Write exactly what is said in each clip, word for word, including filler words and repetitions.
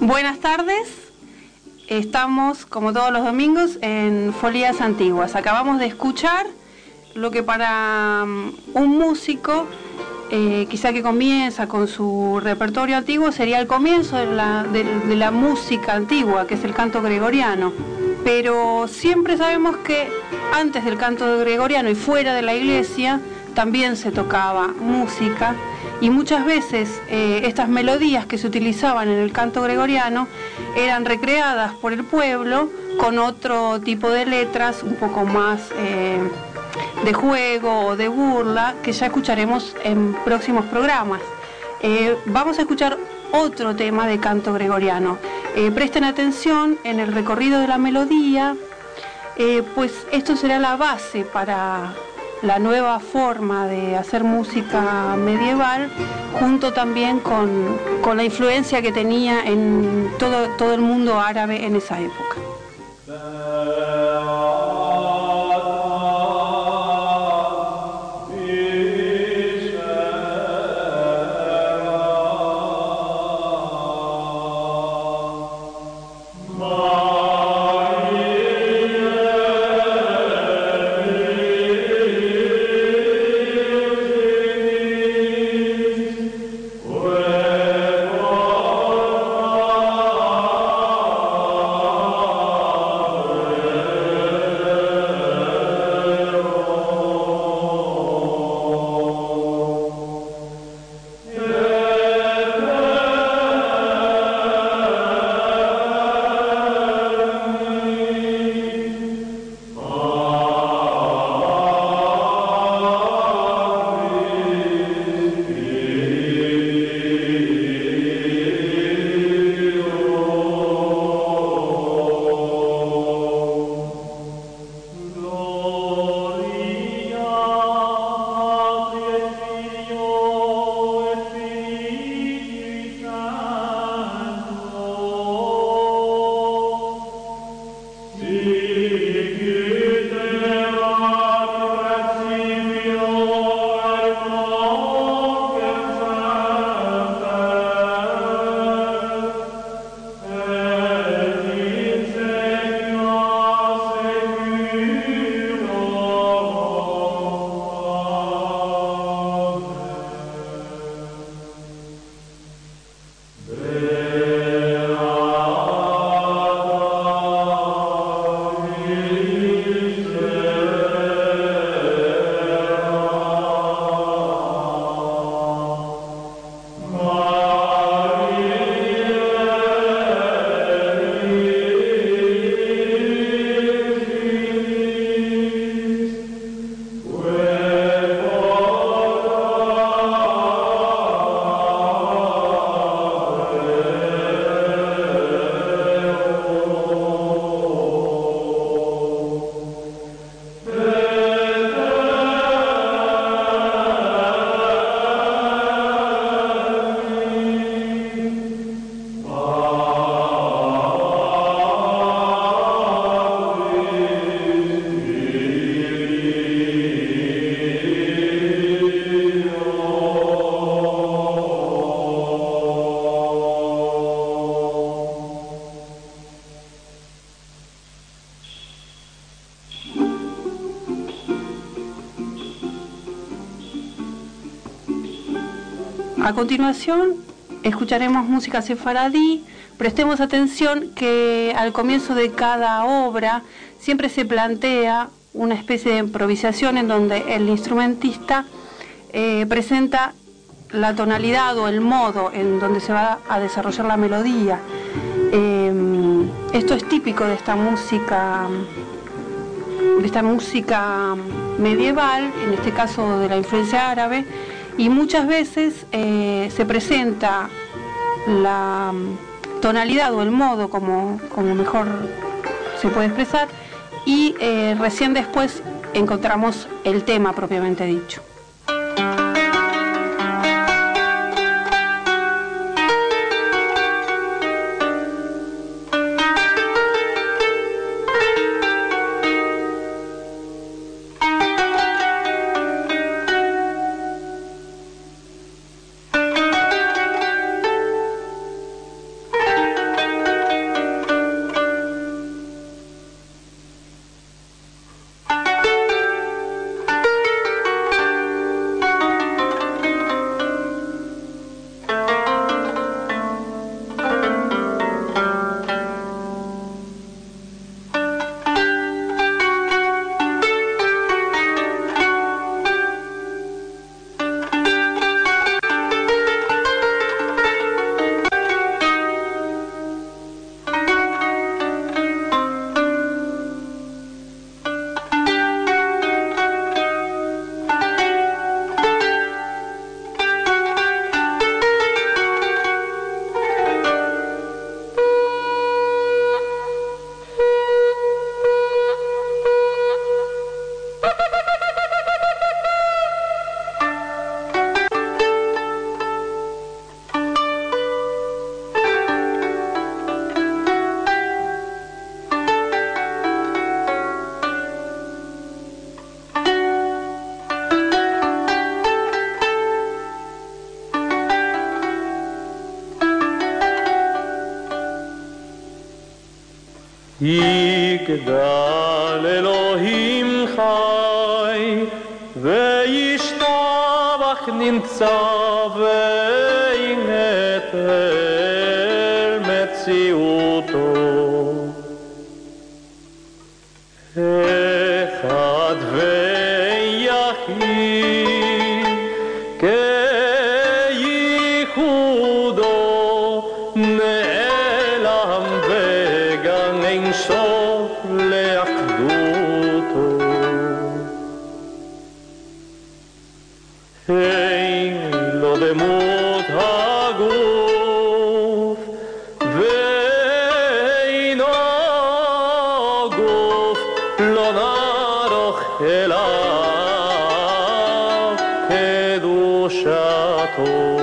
Buenas tardes, estamos como todos los domingos en Folías Antiguas. Acabamos de escuchar lo que para um, un músico, eh, quizá que comienza con su repertorio antiguo, sería el comienzo de la, de, de la música antigua, que es el canto gregoriano. Pero siempre sabemos que antes del canto gregoriano y fuera de la iglesia también se tocaba música, y muchas veces eh, estas melodías que se utilizaban en el canto gregoriano eran recreadas por el pueblo con otro tipo de letras un poco más eh, de juego o de burla, que ya escucharemos en próximos programas. Eh, vamos a escuchar otro tema de canto gregoriano. Eh, presten atención en el recorrido de la melodía, eh, pues esto será la base para la nueva forma de hacer música medieval, junto también con, con la influencia que tenía en todo, todo el mundo árabe en esa época. A continuación escucharemos música sefaradí. Prestemos atención que al comienzo de cada obra siempre se plantea una especie de improvisación en donde el instrumentista eh, presenta la tonalidad o el modo en donde se va a desarrollar la melodía. Eh, esto es típico de esta música, de esta música medieval, en este caso de la influencia árabe. Y muchas veces eh, se presenta la tonalidad o el modo, como, como mejor se puede expresar, y eh, recién después encontramos el tema propiamente dicho. יגדל אלוהים חי וישתבח ניצב וינטל מציאותו אחד ויחיד כייחודו נעלם וגם אין סוף לאחדותו אין לו דמות הגוף ואין הגוף לא נערוך אליו קדושתו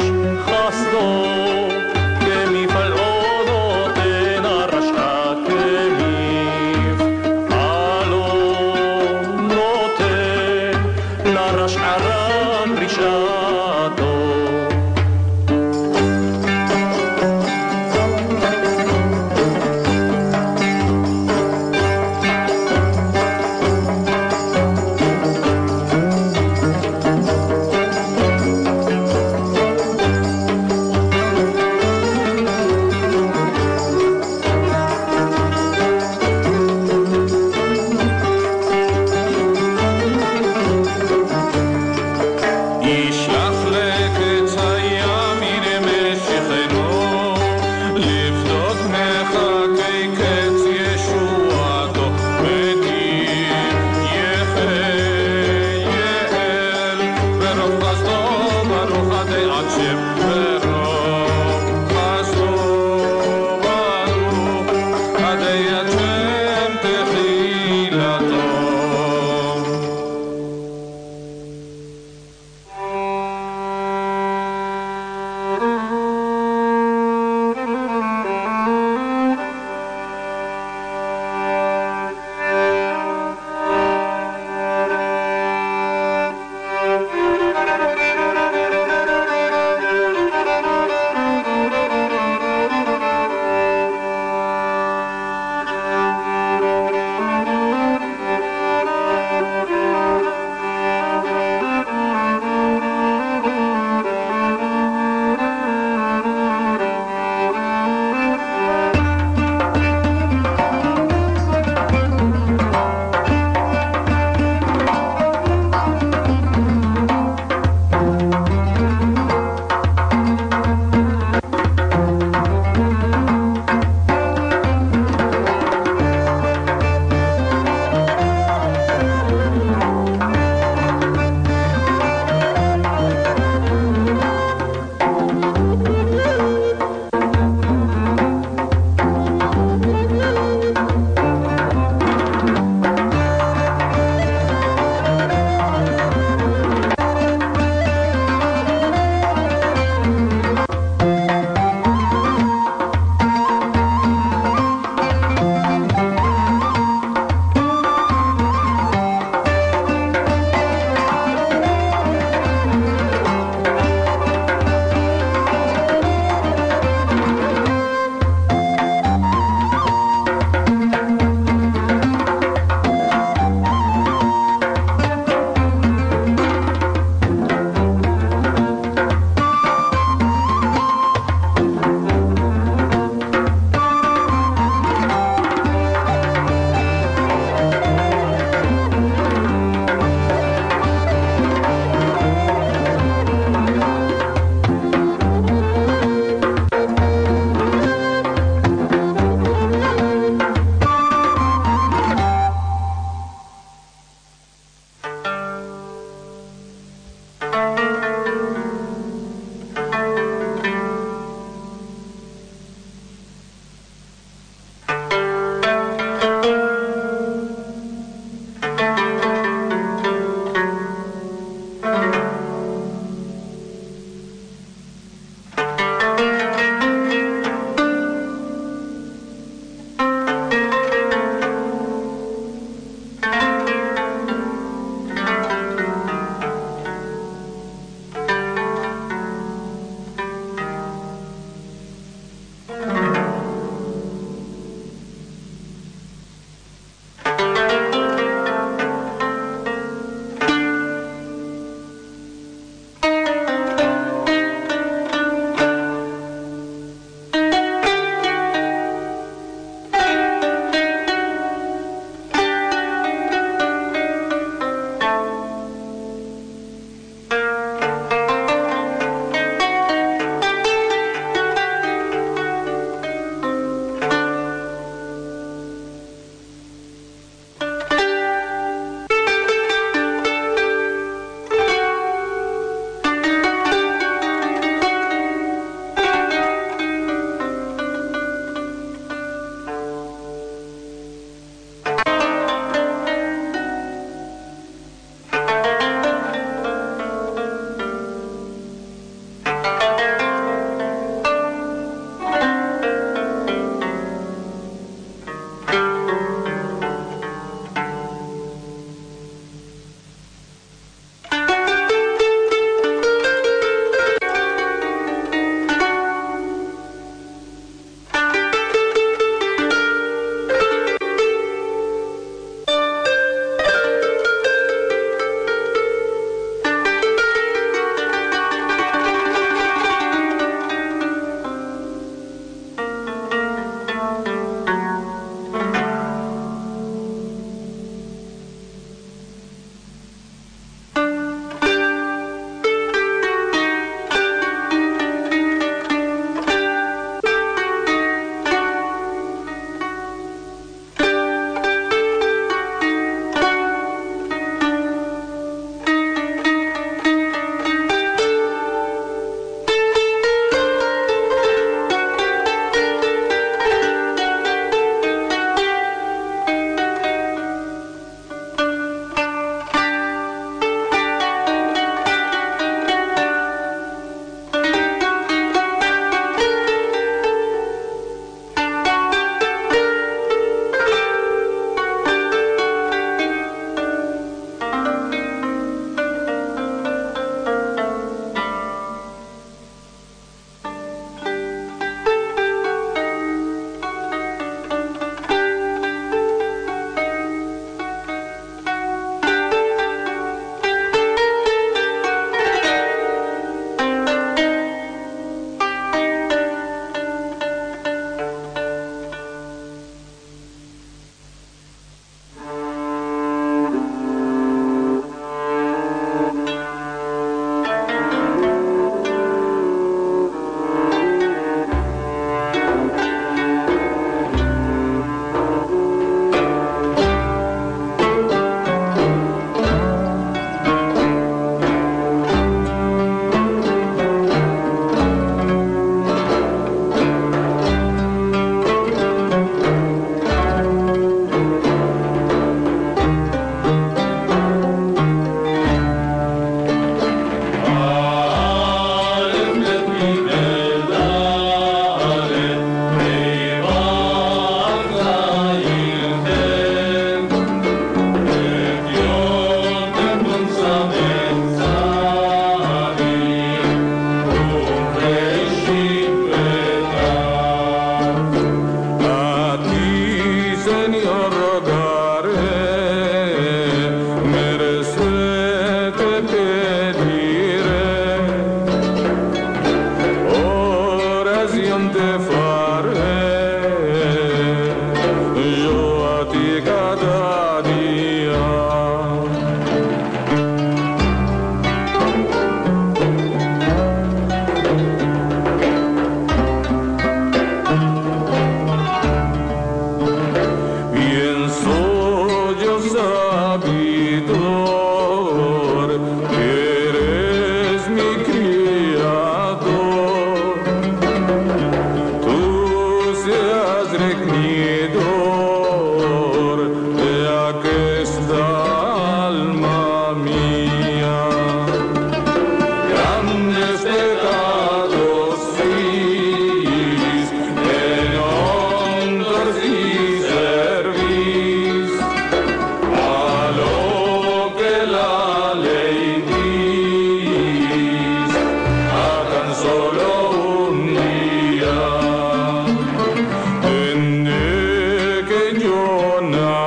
que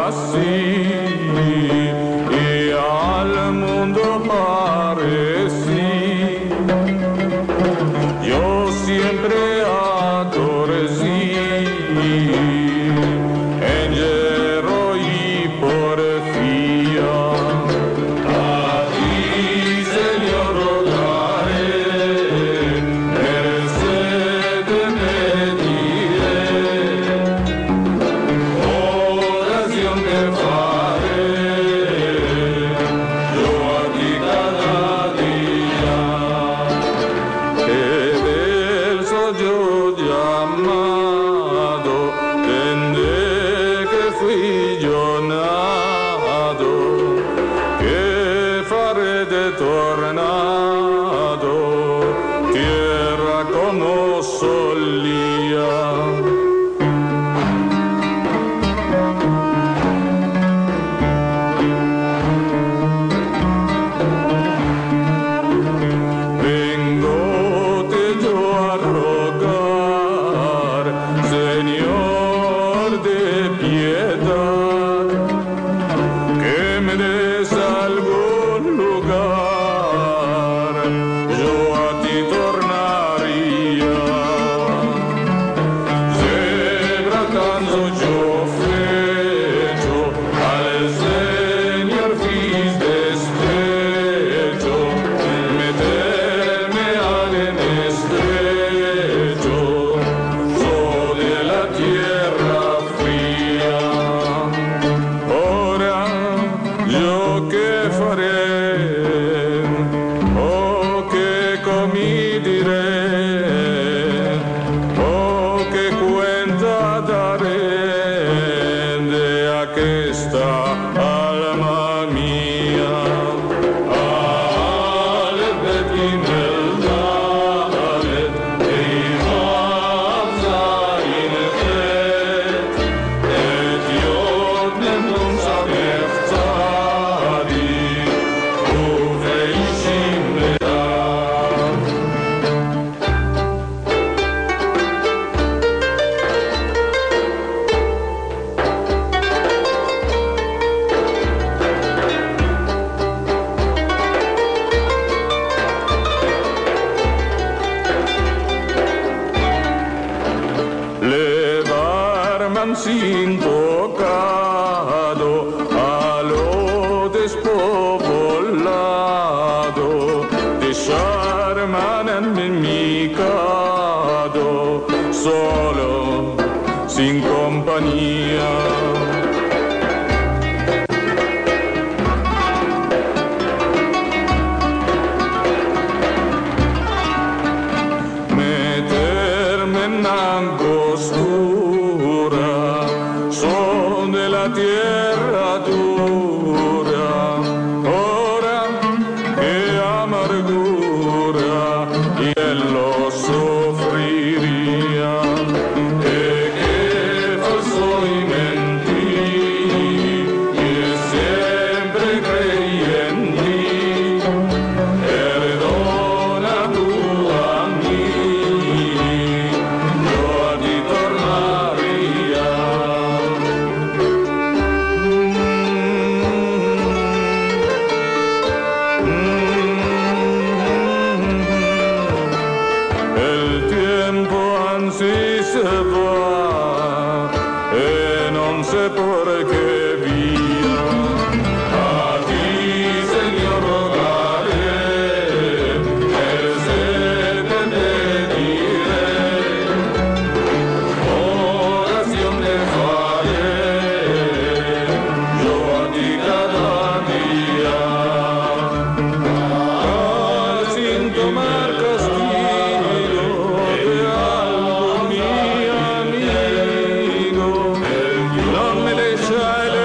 así y al mundo parecí. Yo siempre atorcí en hierro y porfía. A ti, Señor, rogaré, merced te pediré, oración te faré, yo a ti cada día. Que del soy yo llamado, tendré que fui yo nado, que faré de tornado, tierra como solía. Vengote yo a rogar, Señor de piedad, que me des algún lugar, yo a ti tornaría. Zebratando yo fecho, al Señor fis despecho, meterme al en estrecho, sobre la tierra fría. Ora yo qué faré, oh qué comí diré, oh qué cuenta daré de aquesta alma mía. Alet bet gimel dalet, eivav zayin chet, et yod mem nun samech tzadik, uveishim le'av. Levarman sin tocado a lo despoblado, dejarman en mi cado, solo, sin compañía. Meterme en angostura, son de la tierra dura, ora que amargura y él lo sufriría. E que falso y mentí, y siempre creí en ti. Perdona tú a mí, yo a ti tornaría. El tiempo ansí se va, e non sé por qué vía. A ti, Señor, rogaré, merced te pediré, oración te faré, yo a ti cada día. Ah, sin tomar castigo de algo mi amigo, no me deja el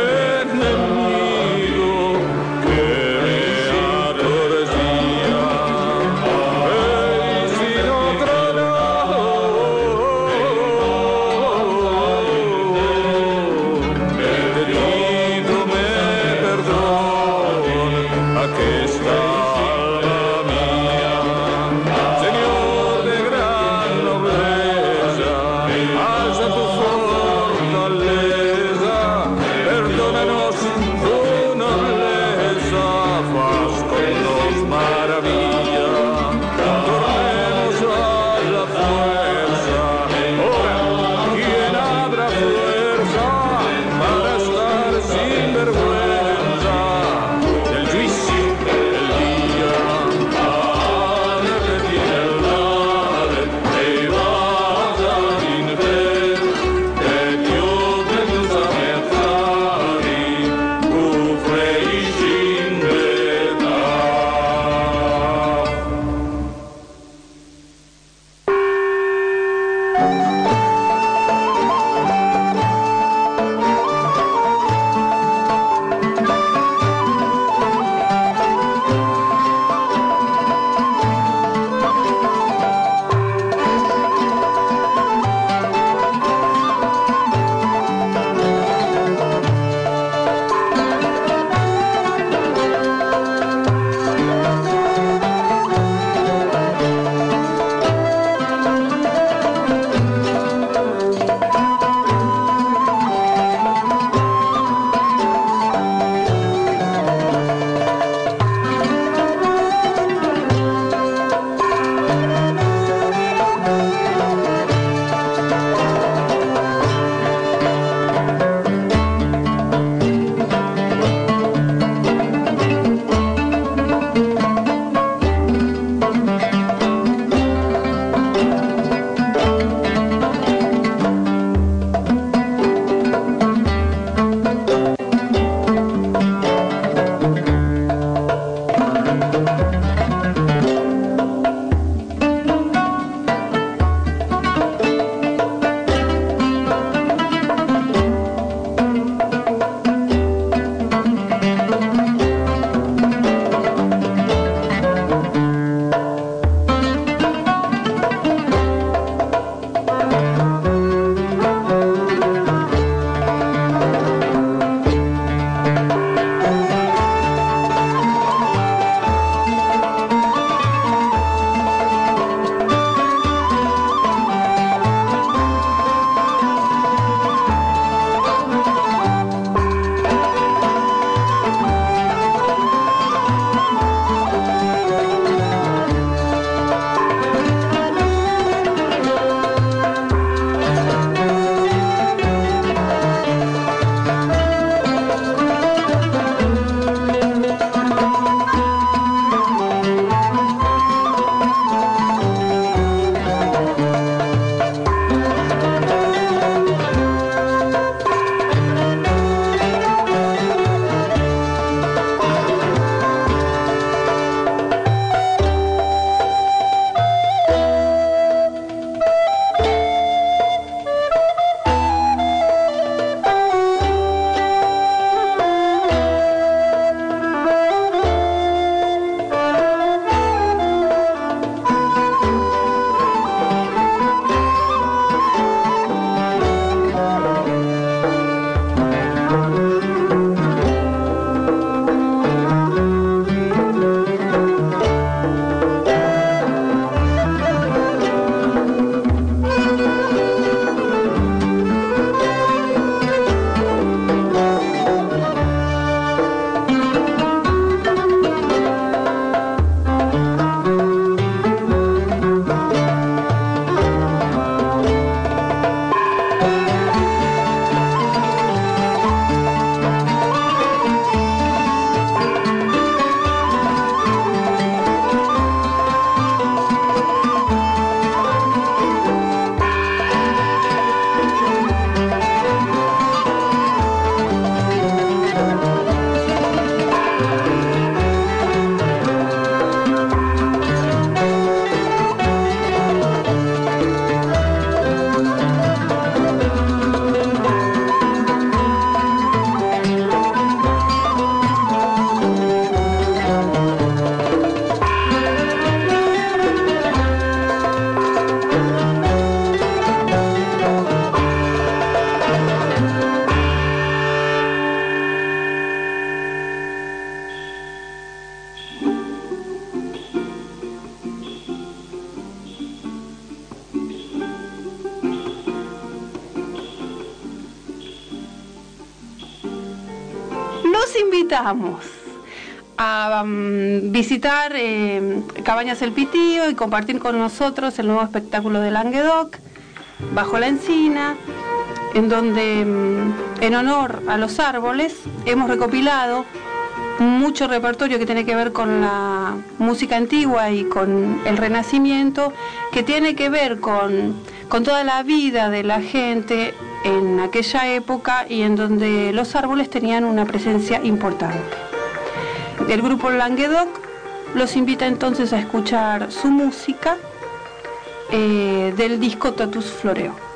los invitamos a um, visitar eh, Cabañas El Pitío y compartir con nosotros el nuevo espectáculo de Languedoc, Bajo la Encina, en donde, en honor a los árboles, hemos recopilado mucho repertorio que tiene que ver con la música antigua y con el Renacimiento, que tiene que ver con, con toda la vida de la gente en aquella época y en donde los árboles tenían una presencia importante. El grupo Languedoc los invita entonces a escuchar su música eh, del disco Totus Floreo.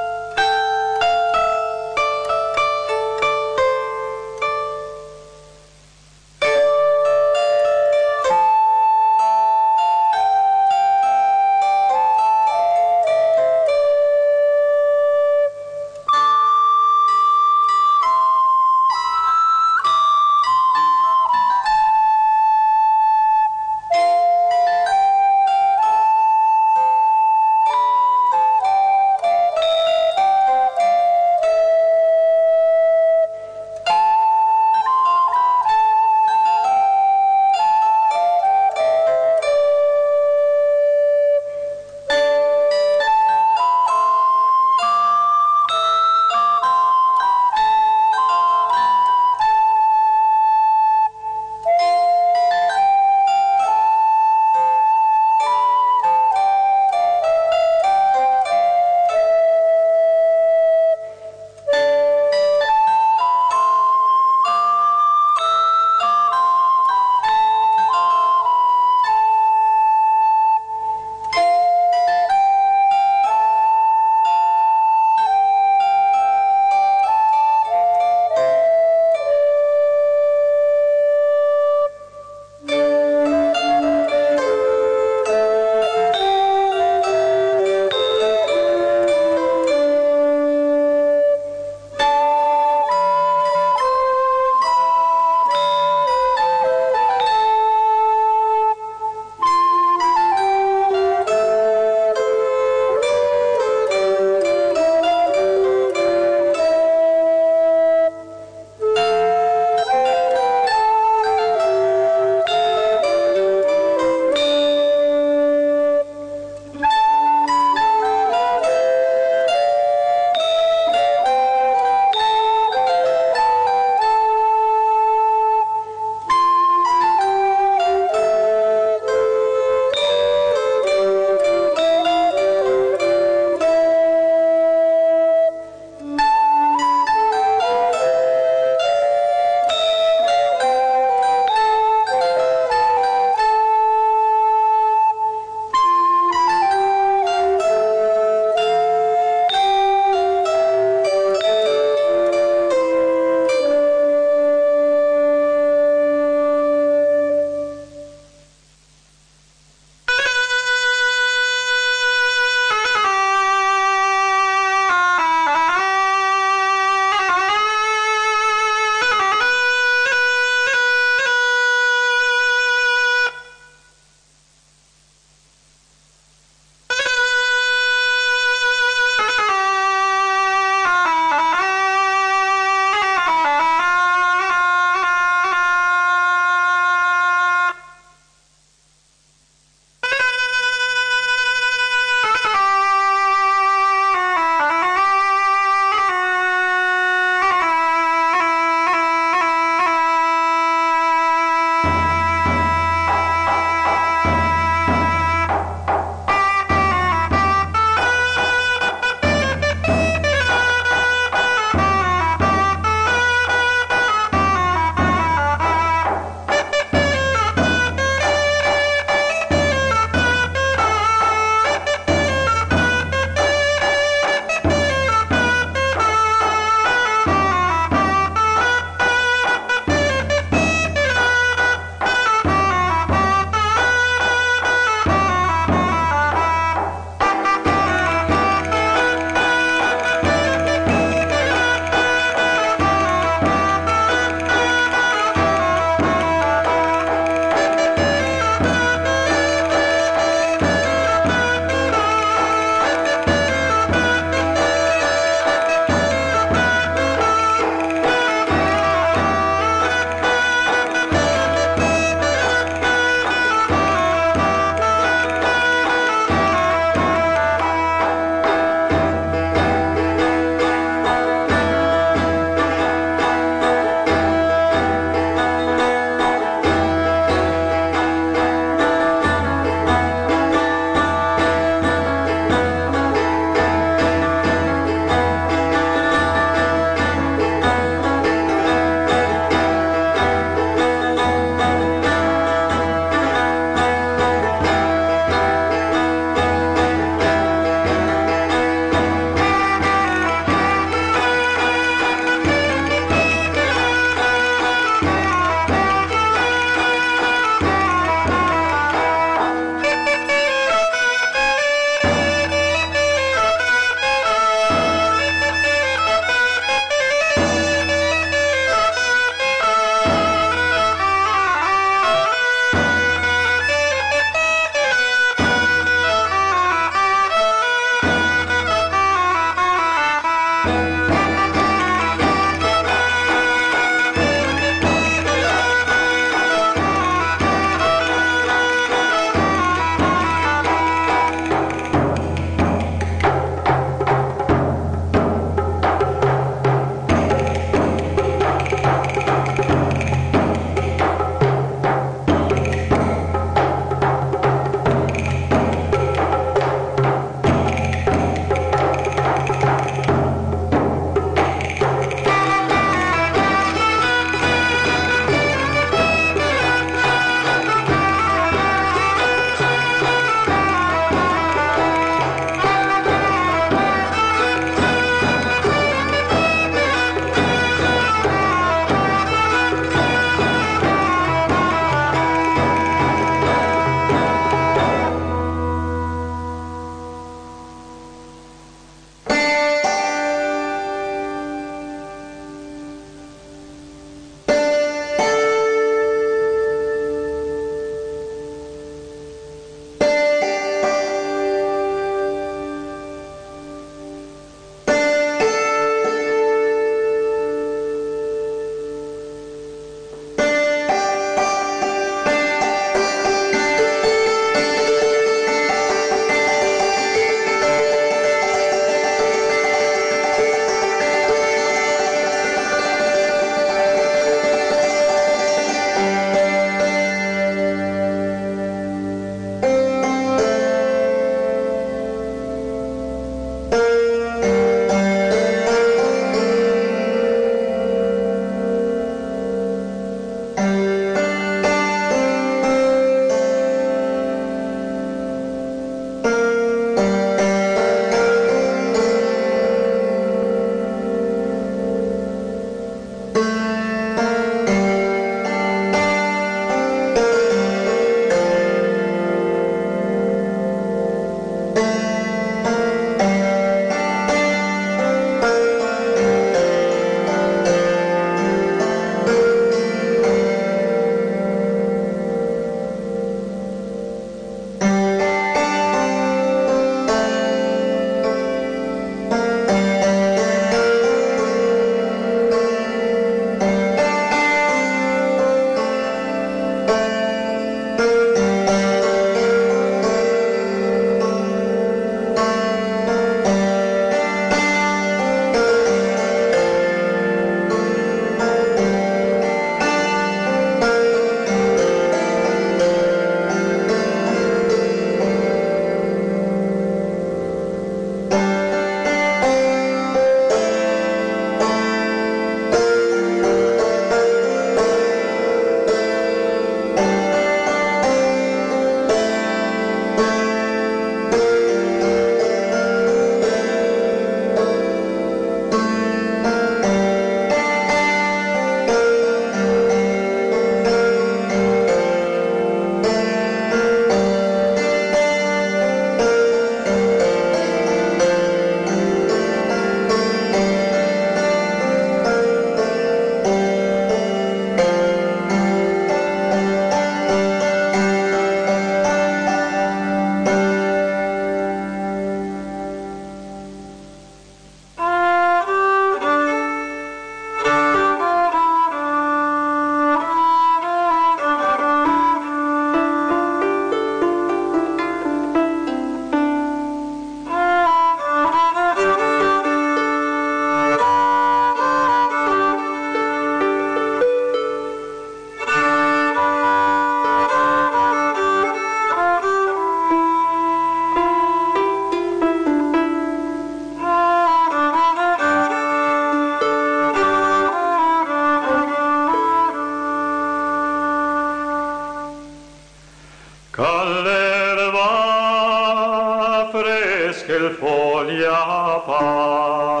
que el folia par.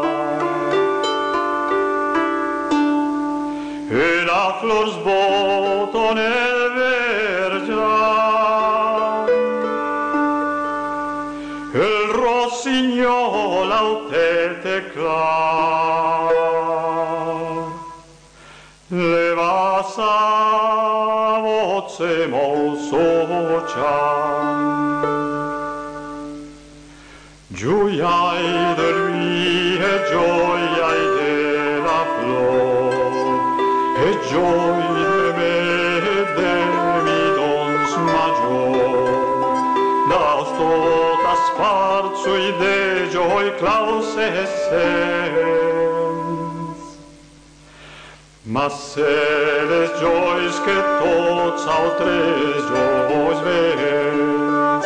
E la flor sbotto nel vergiar, il rossignol au tete clar, leva sa voce molto cian. Gioiai de lui e gioiai de la flor, e gioi de me de mi dons major. Das totas farzui de gioi claus essens, mas se les giois que tots altres giois vens.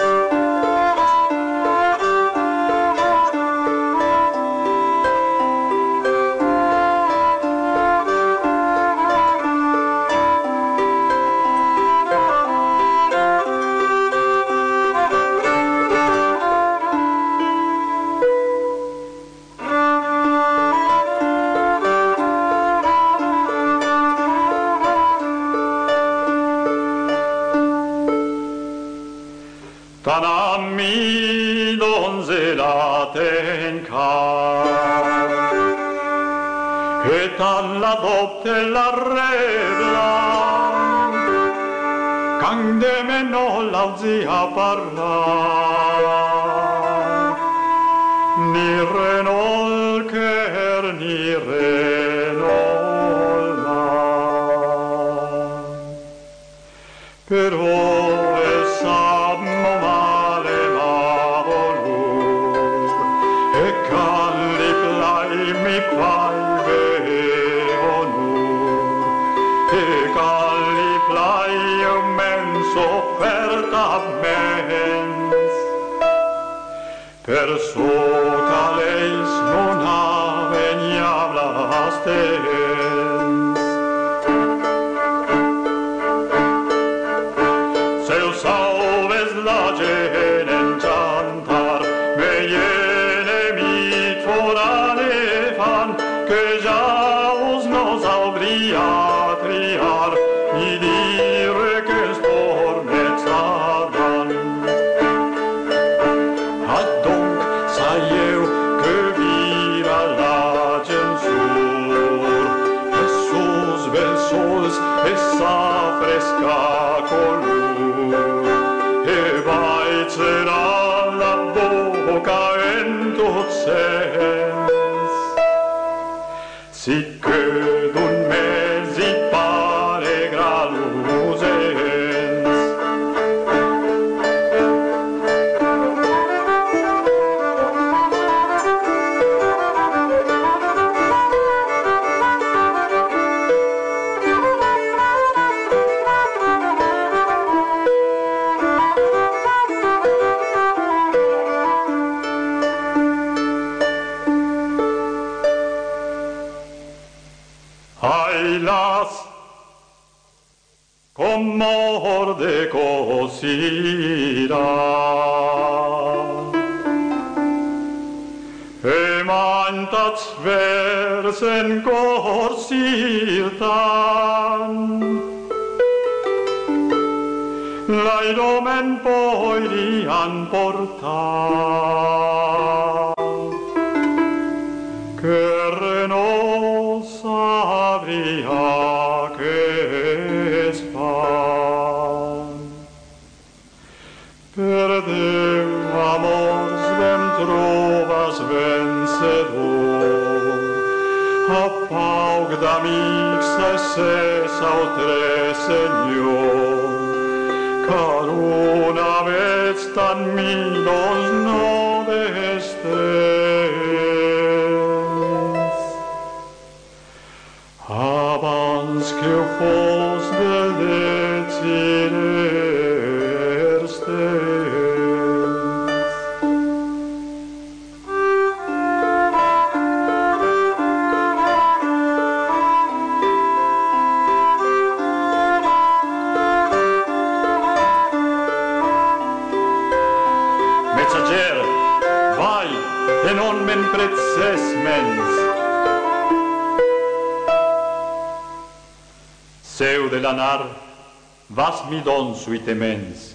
Tan a mi donzela ten car, e tan la dopte la rebla, can de me no l'auzi a parlar, ni renolcher ni renollar. Però el sammo male m'ha volur, e can li plai mi fai ve onur, e can li plai mens offerta mens, per sota leis non avenia blastens. Seu salves la gent en cantar, veient mi forane fan, que ja us nos hauria triar, ni dire que els tornets tardan. Adonc saieu que vira la gent sur, e sus bels sols e sa fresca color, e vaig serà la boca en tot sens, si que d'un mes hi pare gralusens. Ailas, com morde cosirà, e mantats vers en corsirtan, l'airomen poirian portar, que no sabria que es fan. Per Déu, amors, ben trobes vencedor, a pauc d'amics e ses altre senyor, car una vez tan mi dos no destrens. Abans que ho fos del deciders temps. Messager, vai seu de l'anar, vas mi don suitemens.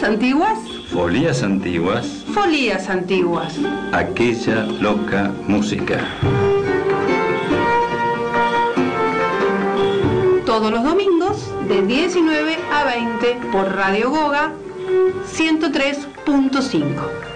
antiguas. Folías antiguas. Folías antiguas. Aquella loca música. Todos los domingos de diecinueve a veinte por Radio Goga ciento tres punto cinco.